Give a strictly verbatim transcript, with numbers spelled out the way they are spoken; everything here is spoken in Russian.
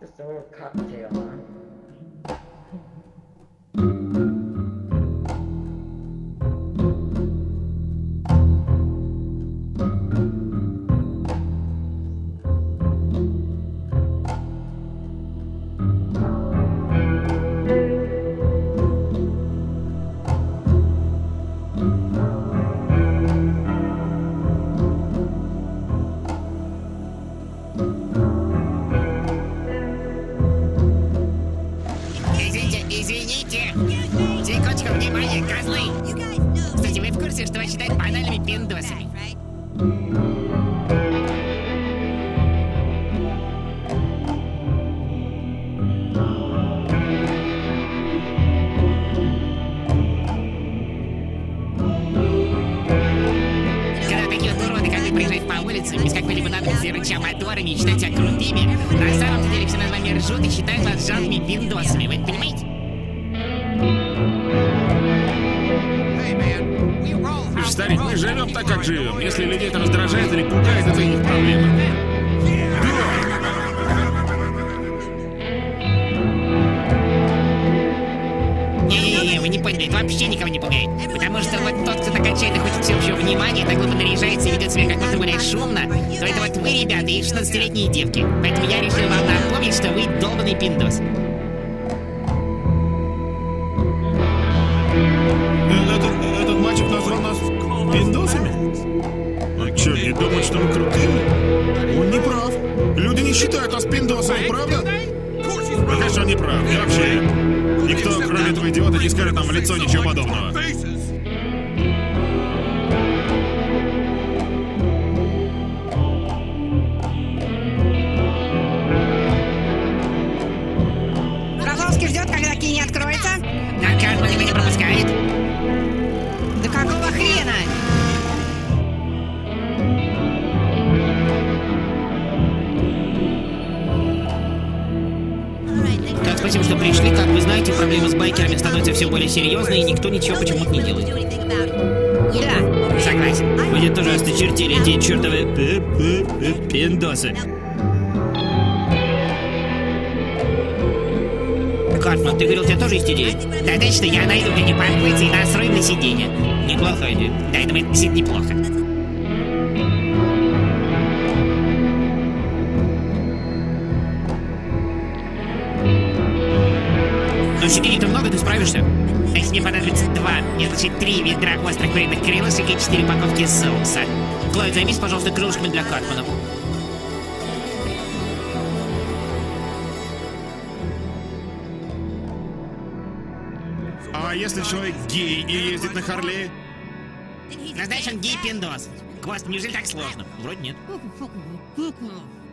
Just a little cocktail, huh? Извините! Секундочку, внимание, козлы! Кстати, вы в курсе, что вас считают банальными пиндосами? Когда такие вот уроды, как вы, проезжают по улице, без какой-либо надписи, рыча моторами и считают себя крутыми, на самом деле все над вами ржут и считают вас жалкими пиндосами, вы это понимаете? Старик, мы живем так, как живем. Если людей это раздражает или пугает, это их проблема. Не-не-не, вы не поняли, это вообще никого не пугает. Потому что вот тот, кто так отчаянно хочет всеобщего внимания, так глупо наряжается и ведет себя как можно более шумно, то это вот вы, ребята, и шестнадцатилетние девки. Поэтому я решил вам напомнить, что вы долбанный пиндос. Этот, этот мальчик назвал нас пиндосами? А что, не думают, что мы крутые? Он не прав. Люди не считают нас пиндосами, правда? Ну, конечно, он не прав. И вообще, никто, кроме этого идиота, не скажет нам в лицо ничего подобного. Розовский ждет, когда Кенни откроется. На Картман его не пропускает. Да какого хрена? Так, спасибо, что пришли. Как вы знаете, проблемы с байкерами становятся все более серьезные, и никто ничего почему-то не делает. Да. Согласен. Мне тоже осточертели эти чертовы пиндосы. Картман, ты говорил, у тебя тоже есть идеи? Да точно, я найду, где не паркуется, и настрою на сиденье. Неплохая идея. Да, я думаю, это действительно неплохо. Ну, четыре-то много, ты справишься? Значит, мне понадобится два, нет, значит, три ведра острых куриных крылышек и четыре упаковки соуса. Клайд, займись, пожалуйста, крылышками для Картмана. А если человек гей и ездит на Харлее? Ну, знаешь, он гей-пиндос. Гвоздь, неужели так сложно? Вроде нет.